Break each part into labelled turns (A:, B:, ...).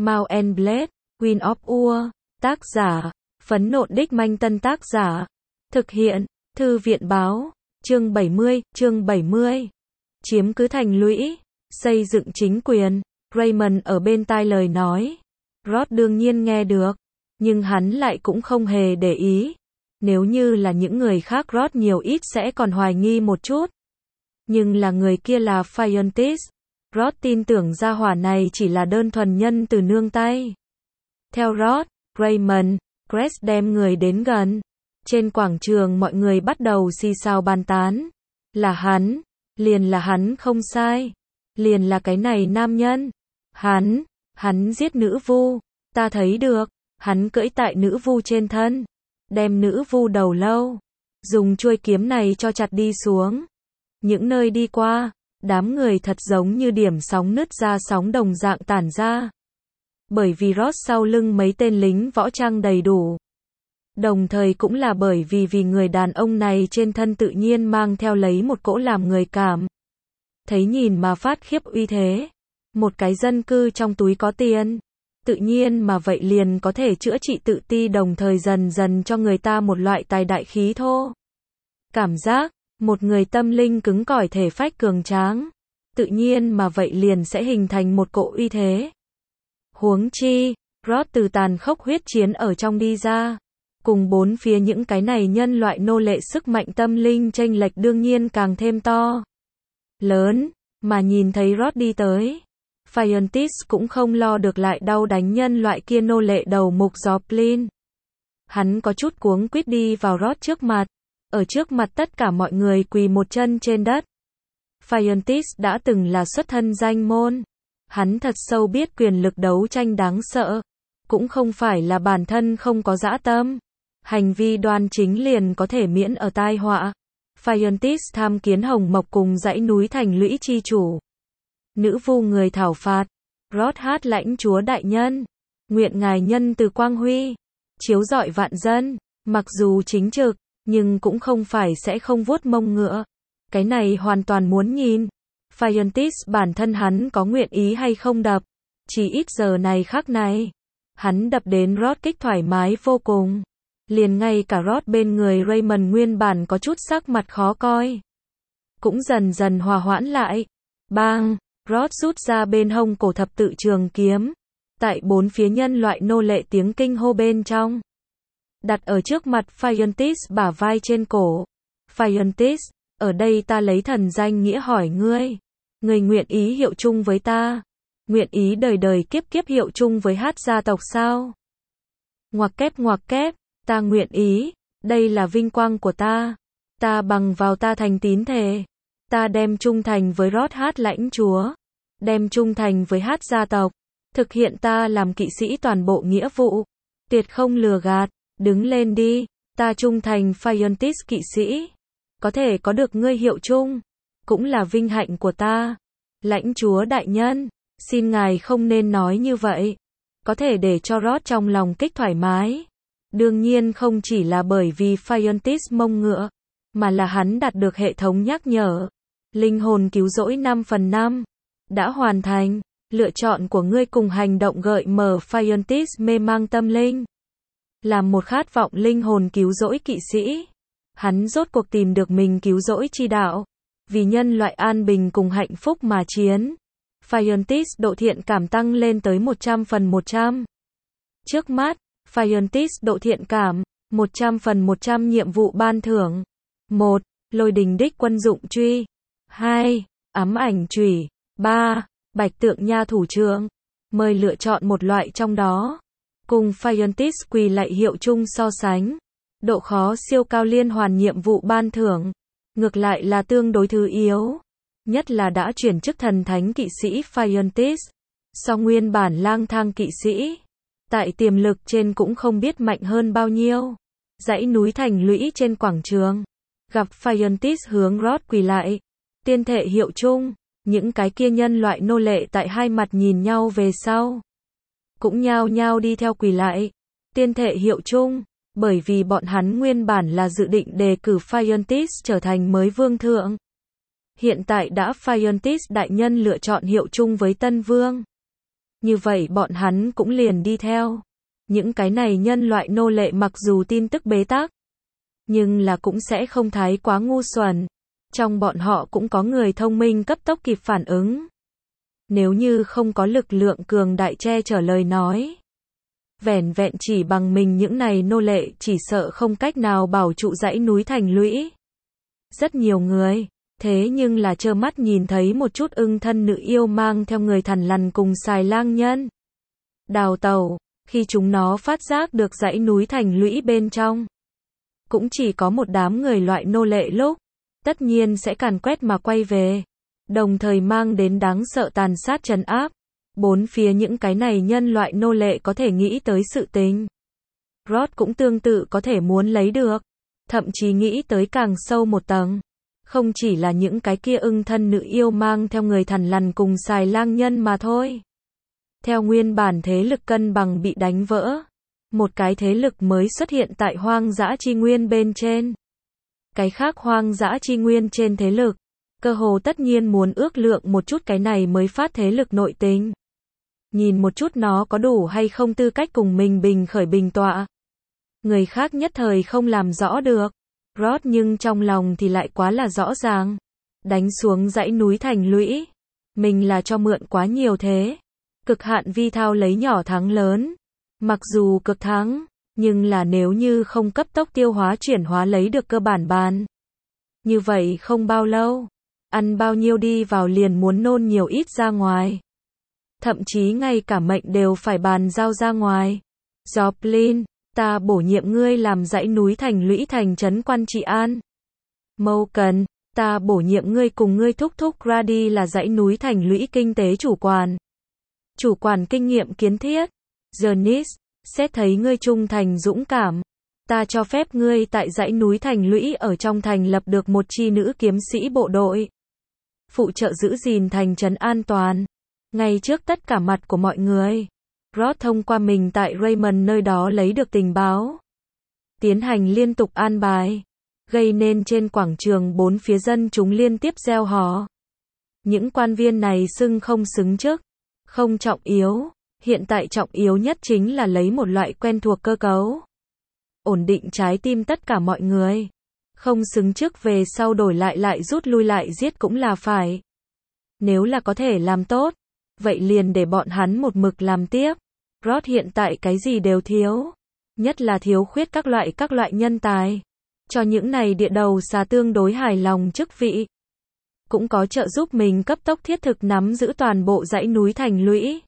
A: Mount and Blade, Queen of Ur, tác giả, Phấn Nộn Đích Manh Tân tác giả, thực hiện, Thư viện báo, chương 70, chiếm cứ thành lũy, xây dựng chính quyền, Raymond ở bên tai lời nói. Rod đương nhiên nghe được, nhưng hắn lại cũng không hề để ý. Nếu như là những người khác Rod nhiều ít sẽ còn hoài nghi một chút. Nhưng là người kia là Phiontis. Rod tin tưởng gia hỏa này chỉ là đơn thuần nhân từ nương tay. Theo Rod, Raymond, Grace đem người đến gần. Trên quảng trường mọi người bắt đầu xì xào bàn tán. Là hắn, liền là hắn không sai. Liền là cái này nam nhân. Hắn giết nữ vu. Ta thấy được, hắn cưỡi tại nữ vu trên thân. Đem nữ vu đầu lâu. Dùng chuôi kiếm này cho chặt đi xuống. Những nơi đi qua, đám người thật giống như điểm sóng nứt ra sóng đồng dạng tản ra. Bởi vì Ross sau lưng mấy tên lính võ trang đầy đủ. Đồng thời cũng là bởi vì người đàn ông này trên thân tự nhiên mang theo lấy một cỗ làm người cảm. Thấy nhìn mà phát khiếp uy thế. Một cái dân cư trong túi có tiền. Tự nhiên mà vậy liền có thể chữa trị tự ti đồng thời dần dần cho người ta một loại tài đại khí thô. Cảm giác, một người tâm linh cứng cỏi thể phách cường tráng. Tự nhiên mà vậy liền sẽ hình thành một cỗ uy thế. Huống chi, Rod từ tàn khốc huyết chiến ở trong đi ra. Cùng bốn phía những cái này nhân loại nô lệ sức mạnh tâm linh chênh lệch đương nhiên càng thêm to. Lớn, mà nhìn thấy Rod đi tới. Phiontis cũng không lo được lại đau đánh nhân loại kia nô lệ đầu mục Joplin. Hắn có chút cuống quýt đi vào Rod trước mặt. Ở trước mặt tất cả mọi người quỳ một chân trên đất. Phiontis đã từng là xuất thân danh môn. Hắn thật sâu biết quyền lực đấu tranh đáng sợ. Cũng không phải là bản thân không có dã tâm. Hành vi đoan chính liền có thể miễn ở tai họa. Phiontis tham kiến Hồng Mộc cùng dãy núi thành lũy chi chủ. Nữ vu người thảo phạt. Rod hát lãnh chúa đại nhân. Nguyện ngài nhân từ quang huy. Chiếu rọi vạn dân. Mặc dù chính trực, nhưng cũng không phải sẽ không vuốt mông ngựa. Cái này hoàn toàn muốn nhìn. Phiontis bản thân hắn có nguyện ý hay không đập. Chỉ ít giờ này khắc này. Hắn đập đến Rod kích thoải mái vô cùng. Liền ngay cả Rod bên người Raymond nguyên bản có chút sắc mặt khó coi. Cũng dần dần hòa hoãn lại. Bang! Rod rút ra bên hông cổ thập tự trường kiếm. Tại bốn phía nhân loại nô lệ tiếng kinh hô bên trong. Đặt ở trước mặt Phiontis bả vai trên cổ. Phiontis, ở đây ta lấy thần danh nghĩa hỏi ngươi. Ngươi nguyện ý hiệu chung với ta. Nguyện ý đời đời kiếp kiếp hiệu chung với Hát gia tộc sao? Ngoặc kép, ta nguyện ý. Đây là vinh quang của ta. Ta bằng vào ta thành tín thề. Ta đem trung thành với Rod Hát lãnh chúa. Đem trung thành với Hát gia tộc. Thực hiện ta làm kỵ sĩ toàn bộ nghĩa vụ. Tuyệt không lừa gạt. Đứng lên đi. Ta trung thành Phiontis kỵ sĩ. Có thể có được ngươi hiệu chung. Cũng là vinh hạnh của ta. Lãnh chúa đại nhân. Xin ngài không nên nói như vậy. Có thể để cho Rod trong lòng kích thoải mái. Đương nhiên không chỉ là bởi vì Phiontis mông ngựa. Mà là hắn đạt được hệ thống nhắc nhở. Linh hồn cứu rỗi 5/5. Đã hoàn thành. Lựa chọn của ngươi cùng hành động gợi mở Phiontis mê mang tâm linh. Làm một khát vọng linh hồn cứu rỗi kỵ sĩ. Hắn rốt cuộc tìm được mình cứu rỗi chi đạo. Vì nhân loại an bình cùng hạnh phúc mà chiến. Phiontis độ thiện cảm tăng lên tới 100/100. Trước mắt, Phiontis độ thiện cảm, 100/100 nhiệm vụ ban thưởng. 1. Lôi đình đích quân dụng truy. 2. Ám ảnh chùy. 3. Bạch tượng nha thủ trưởng. Mời lựa chọn một loại trong đó. Cùng Phiontis quỳ lạy hiệu chung so sánh. Độ khó siêu cao liên hoàn nhiệm vụ ban thưởng. Ngược lại là tương đối thứ yếu. Nhất là đã chuyển chức thần thánh kỵ sĩ Phiontis. So nguyên bản lang thang kỵ sĩ. Tại tiềm lực trên cũng không biết mạnh hơn bao nhiêu. Dãy núi thành lũy trên quảng trường. Gặp Phiontis hướng Rod quỳ lại. Tiên thệ hiệu chung. Những cái kia nhân loại nô lệ tại hai mặt nhìn nhau về sau. Cũng nhao nhao đi theo quỳ lại. Tiên thệ hiệu chung. Bởi vì bọn hắn nguyên bản là dự định đề cử Phiontis trở thành mới vương thượng. Hiện tại đã Phiontis đại nhân lựa chọn hiệu chung với tân vương. Như vậy bọn hắn cũng liền đi theo. Những cái này nhân loại nô lệ mặc dù tin tức bế tắc, nhưng là cũng sẽ không thái quá ngu xuẩn. Trong bọn họ cũng có người thông minh cấp tốc kịp phản ứng. Nếu như không có lực lượng cường đại che chở lời nói, vẻn vẹn chỉ bằng mình những này nô lệ chỉ sợ không cách nào bảo trụ dãy núi thành lũy. Rất nhiều người, thế nhưng là trơ mắt nhìn thấy một chút ưng thân nữ yêu mang theo người thằn lằn cùng xài lang nhân đào tẩu, khi chúng nó phát giác được dãy núi thành lũy bên trong. Cũng chỉ có một đám người loại nô lệ lúc, tất nhiên sẽ càn quét mà quay về, đồng thời mang đến đáng sợ tàn sát trấn áp. Bốn phía những cái này nhân loại nô lệ có thể nghĩ tới sự tình. Rod cũng tương tự có thể muốn lấy được, thậm chí nghĩ tới càng sâu một tầng. Không chỉ là những cái kia ưng thân nữ yêu mang theo người thằn lằn cùng xài lang nhân mà thôi. Theo nguyên bản thế lực cân bằng bị đánh vỡ, một cái thế lực mới xuất hiện tại hoang dã chi nguyên bên trên. Cái khác hoang dã chi nguyên trên thế lực, cơ hồ tất nhiên muốn ước lượng một chút cái này mới phát thế lực nội tình. Nhìn một chút nó có đủ hay không tư cách cùng mình bình khởi bình tọa. Người khác nhất thời không làm rõ được. Rod nhưng trong lòng thì lại quá là rõ ràng. Đánh xuống dãy núi thành lũy. Mình là cho mượn quá nhiều thế. Cực hạn vi thao lấy nhỏ thắng lớn. Mặc dù cực thắng, nhưng là nếu như không cấp tốc tiêu hóa chuyển hóa lấy được cơ bản bàn. Như vậy không bao lâu, ăn bao nhiêu đi vào liền muốn nôn nhiều ít ra ngoài. Thậm chí ngay cả mệnh đều phải bàn giao ra ngoài. Joplin, ta bổ nhiệm ngươi làm dãy núi thành lũy thành trấn quan trị an. Morgan, ta bổ nhiệm ngươi cùng ngươi thúc thúc Grady là dãy núi thành lũy kinh tế chủ quản. Chủ quản kinh nghiệm kiến thiết. Janice, xét thấy ngươi trung thành dũng cảm, ta cho phép ngươi tại dãy núi thành lũy ở trong thành lập được một chi nữ kiếm sĩ bộ đội. Phụ trợ giữ gìn thành trấn an toàn. Ngay trước tất cả mặt của mọi người, Rod thông qua mình tại Raymond nơi đó lấy được tình báo. Tiến hành liên tục an bài, gây nên trên quảng trường bốn phía dân chúng liên tiếp reo hò. Những quan viên này xưng không xứng chức, không trọng yếu, hiện tại trọng yếu nhất chính là lấy một loại quen thuộc cơ cấu. Ổn định trái tim tất cả mọi người. Không xứng chức về sau đổi lại rút lui lại giết cũng là phải. Nếu là có thể làm tốt, vậy liền để bọn hắn một mực làm tiếp. Rod hiện tại cái gì đều thiếu, nhất là thiếu khuyết các loại nhân tài. Cho những này địa đầu xà tương đối hài lòng chức vị. Cũng có trợ giúp mình cấp tốc thiết thực nắm giữ toàn bộ dãy núi thành lũy.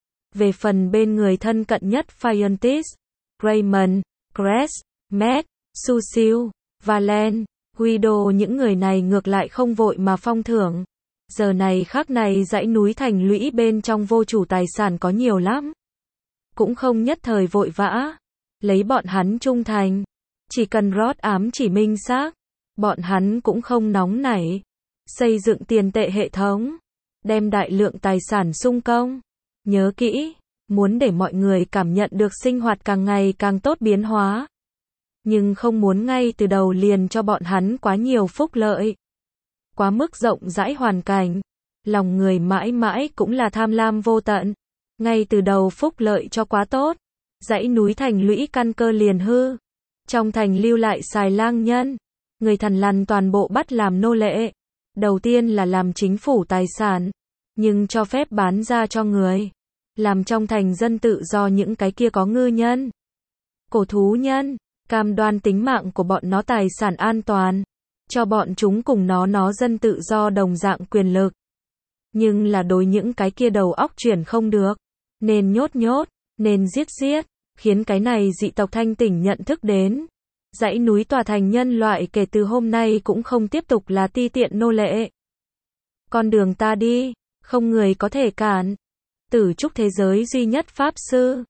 A: Về phần bên người thân cận nhất Fientis, Raymond, Cress, Matt, Susil, Valen, Guido những người này ngược lại không vội mà phong thưởng. Giờ này khắc này dãy núi thành lũy bên trong vô chủ tài sản có nhiều lắm. Cũng không nhất thời vội vã. Lấy bọn hắn trung thành. Chỉ cần Rod ám chỉ minh xác. Bọn hắn cũng không nóng nảy. Xây dựng tiền tệ hệ thống. Đem đại lượng tài sản sung công. Nhớ kỹ. Muốn để mọi người cảm nhận được sinh hoạt càng ngày càng tốt biến hóa. Nhưng không muốn ngay từ đầu liền cho bọn hắn quá nhiều phúc lợi. Quá mức rộng rãi hoàn cảnh. Lòng người mãi mãi cũng là tham lam vô tận. Ngay từ đầu phúc lợi cho quá tốt. Dãy núi thành lũy căn cơ liền hư. Trong thành lưu lại xài lang nhân. Người thằn lằn toàn bộ bắt làm nô lệ. Đầu tiên là làm chính phủ tài sản. Nhưng cho phép bán ra cho người. Làm trong thành dân tự do những cái kia có ngư nhân. Cổ thú nhân. Cam đoan tính mạng của bọn nó tài sản an toàn. Cho bọn chúng cùng nó dân tự do đồng dạng quyền lực. Nhưng là đối những cái kia đầu óc chuyển không được. Nên nhốt, nên giết, khiến cái này dị tộc thanh tỉnh nhận thức đến. Dãy núi tòa thành nhân loại kể từ hôm nay cũng không tiếp tục là ti tiện nô lệ. Con đường ta đi, không người có thể cản. Tử trúc thế giới duy nhất pháp sư.